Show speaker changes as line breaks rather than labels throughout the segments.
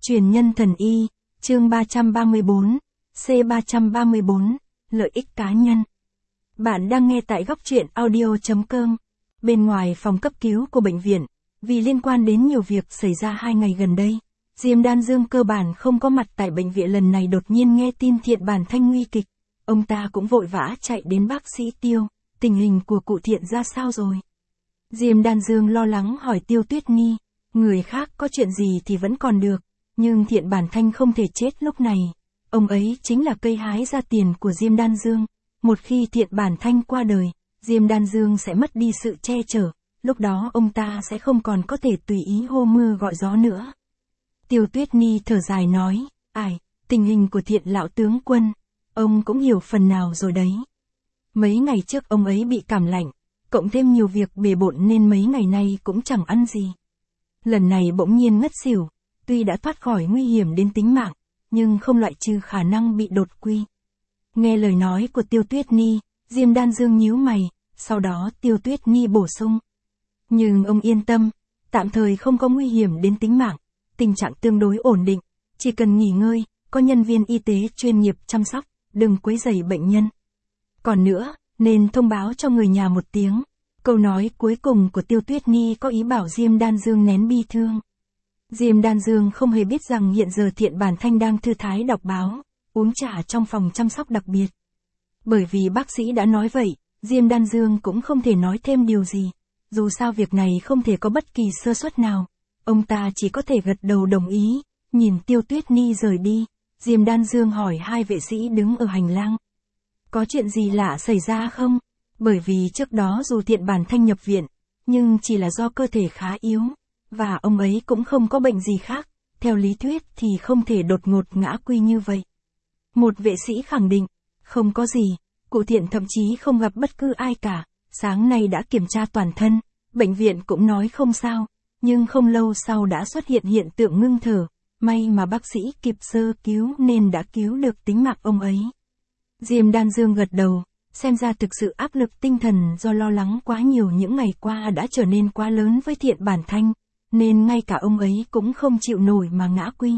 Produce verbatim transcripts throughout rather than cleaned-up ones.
Truyền nhân thần y, chương ba trăm ba mươi bốn, C ba trăm ba mươi bốn, lợi ích cá nhân. Bạn đang nghe tại góc truyện audio chấm com. Bên ngoài phòng cấp cứu của bệnh viện, vì liên quan đến nhiều việc xảy ra hai ngày gần đây, Diêm Đan Dương cơ bản không có mặt tại bệnh viện lần này. Đột nhiên nghe tin Thiện Bản Thanh nguy kịch, ông ta cũng vội vã chạy đến bác sĩ Tiêu, tình hình của cụ Thiện ra sao rồi? Diêm Đan Dương lo lắng hỏi Tiêu Tuyết Nhi, người khác có chuyện gì thì vẫn còn được, nhưng Thiện Bản Thanh không thể chết lúc này. Ông ấy chính là cây hái ra tiền của Diêm Đan Dương. Một khi Thiện Bản Thanh qua đời, Diêm Đan Dương sẽ mất đi sự che chở, lúc đó ông ta sẽ không còn có thể tùy ý hô mưa gọi gió nữa. Tiêu Tuyết Nhi thở dài nói, ải, tình hình của Thiện lão tướng quân, ông cũng hiểu phần nào rồi đấy. Mấy ngày trước ông ấy bị cảm lạnh, cộng thêm nhiều việc bề bộn nên mấy ngày nay cũng chẳng ăn gì. Lần này bỗng nhiên ngất xỉu, tuy đã thoát khỏi nguy hiểm đến tính mạng, nhưng không loại trừ khả năng bị đột quỵ. Nghe lời nói của Tiêu Tuyết Nhi, Diêm Đan Dương nhíu mày, sau đó Tiêu Tuyết Nhi bổ sung. Nhưng ông yên tâm, tạm thời không có nguy hiểm đến tính mạng, tình trạng tương đối ổn định, chỉ cần nghỉ ngơi, có nhân viên y tế chuyên nghiệp chăm sóc, đừng quấy rầy bệnh nhân. Còn nữa, nên thông báo cho người nhà một tiếng. Câu nói cuối cùng của Tiêu Tuyết Nhi có ý bảo Diêm Đan Dương nén bi thương. Diêm Đan Dương không hề biết rằng hiện giờ Thiện Bản Thanh đang thư thái đọc báo, uống trà trong phòng chăm sóc đặc biệt. Bởi vì bác sĩ đã nói vậy, Diêm Đan Dương cũng không thể nói thêm điều gì. Dù sao việc này không thể có bất kỳ sơ suất nào. Ông ta chỉ có thể gật đầu đồng ý. Nhìn Tiêu Tuyết Nhi rời đi, Diêm Đan Dương hỏi hai vệ sĩ đứng ở hành lang. Có chuyện gì lạ xảy ra không? Bởi vì trước đó dù Thiện Bản Thanh nhập viện, nhưng chỉ là do cơ thể khá yếu, và ông ấy cũng không có bệnh gì khác, theo lý thuyết thì không thể đột ngột ngã quy như vậy. Một vệ sĩ khẳng định, không có gì, cụ Thiện thậm chí không gặp bất cứ ai cả, sáng nay đã kiểm tra toàn thân, bệnh viện cũng nói không sao, nhưng không lâu sau đã xuất hiện hiện tượng ngưng thở, may mà bác sĩ kịp sơ cứu nên đã cứu được tính mạng ông ấy. Diêm Đan Dương gật đầu, xem ra thực sự áp lực tinh thần do lo lắng quá nhiều những ngày qua đã trở nên quá lớn với Thiện Bản Thanh, nên ngay cả ông ấy cũng không chịu nổi mà ngã quy.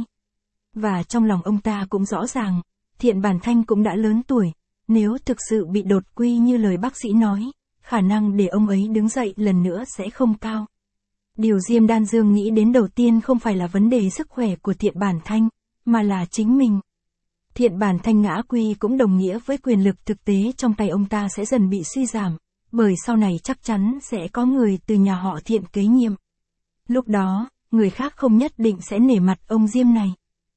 Và trong lòng ông ta cũng rõ ràng, Thiện Bản Thanh cũng đã lớn tuổi, nếu thực sự bị đột quỵ như lời bác sĩ nói, khả năng để ông ấy đứng dậy lần nữa sẽ không cao. Điều Diêm Đan Dương nghĩ đến đầu tiên không phải là vấn đề sức khỏe của Thiện Bản Thanh, mà là chính mình. Thiện Bản Thanh ngã quy cũng đồng nghĩa với quyền lực thực tế trong tay ông ta sẽ dần bị suy giảm, bởi sau này chắc chắn sẽ có người từ nhà họ Thiện kế nhiệm. Lúc đó, người khác không nhất định sẽ nể mặt ông Diêm này.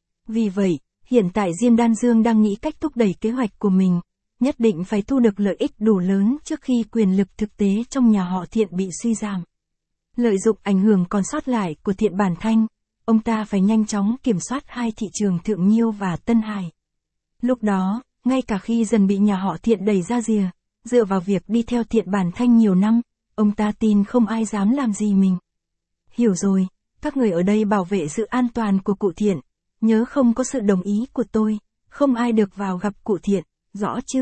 Vì vậy, hiện tại Diêm Đan Dương đang nghĩ cách thúc đẩy kế hoạch của mình, nhất định phải thu được lợi ích đủ lớn trước khi quyền lực thực tế trong nhà họ Thiện bị suy giảm. Lợi dụng ảnh hưởng còn sót lại của Thiện Bản Thanh, ông ta phải nhanh chóng kiểm soát hai thị trường Thượng Nhiêu và Tân Hải. Lúc đó, ngay cả khi dần bị nhà họ Thiện đẩy ra rìa, dựa vào việc đi theo Thiện Bản Thanh nhiều năm, ông ta tin không ai dám làm gì mình. Hiểu rồi, các người ở đây bảo vệ sự an toàn của cụ Thiện, nhớ không có sự đồng ý của tôi, không ai được vào gặp cụ Thiện, rõ chưa?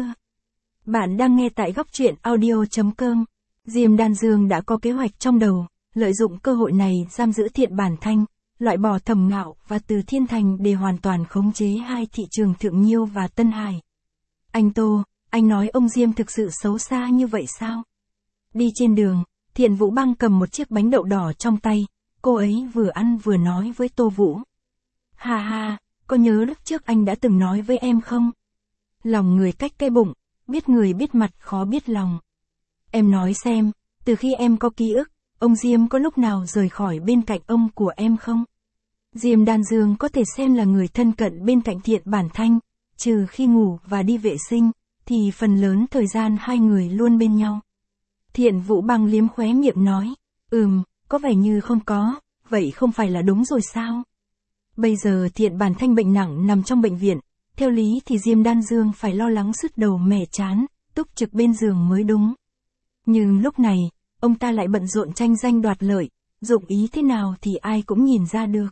Bạn đang nghe tại góc truyện audio chấm com. Diêm Đan Dương đã có kế hoạch trong đầu, lợi dụng cơ hội này giam giữ Thiện Bản Thanh, loại bỏ Thẩm Ngạo và Từ Thiên Thành để hoàn toàn khống chế hai thị trường Thượng Nhiêu và Tân Hải. Anh Tô, anh nói ông Diêm thực sự xấu xa như vậy sao? Đi trên đường, Thiện Vũ Băng cầm một chiếc bánh đậu đỏ trong tay, cô ấy vừa ăn vừa nói với Tô Vũ. Ha ha, có nhớ lúc trước anh đã từng nói với em không? Lòng người cách cái bụng, biết người biết mặt khó biết lòng. Em nói xem, từ khi em có ký ức, ông Diêm có lúc nào rời khỏi bên cạnh ông của em không? Diêm Đan Dương có thể xem là người thân cận bên cạnh Thiện Bản Thanh, trừ khi ngủ và đi vệ sinh, thì phần lớn thời gian hai người luôn bên nhau. Thiện Vũ Băng liếm khóe miệng nói, ừm, có vẻ như không có, vậy không phải là đúng rồi sao? Bây giờ Thiện Bản Thanh bệnh nặng nằm trong bệnh viện, theo lý thì Diêm Đan Dương phải lo lắng sứt đầu mẻ chán, túc trực bên giường mới đúng. Nhưng lúc này, ông ta lại bận rộn tranh danh đoạt lợi, dụng ý thế nào thì ai cũng nhìn ra được.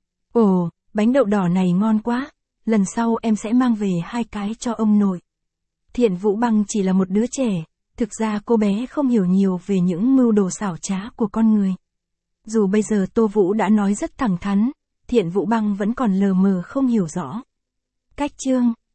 Ồ, bánh đậu đỏ này ngon quá, lần sau em sẽ mang về hai cái cho ông nội. Thiện Vũ Băng chỉ là một đứa trẻ, thực ra cô bé không hiểu nhiều về những mưu đồ xảo trá của con người. Dù bây giờ Tô Vũ đã nói rất thẳng thắn, Thiện Vũ Băng vẫn còn lờ mờ không hiểu rõ. Cách chương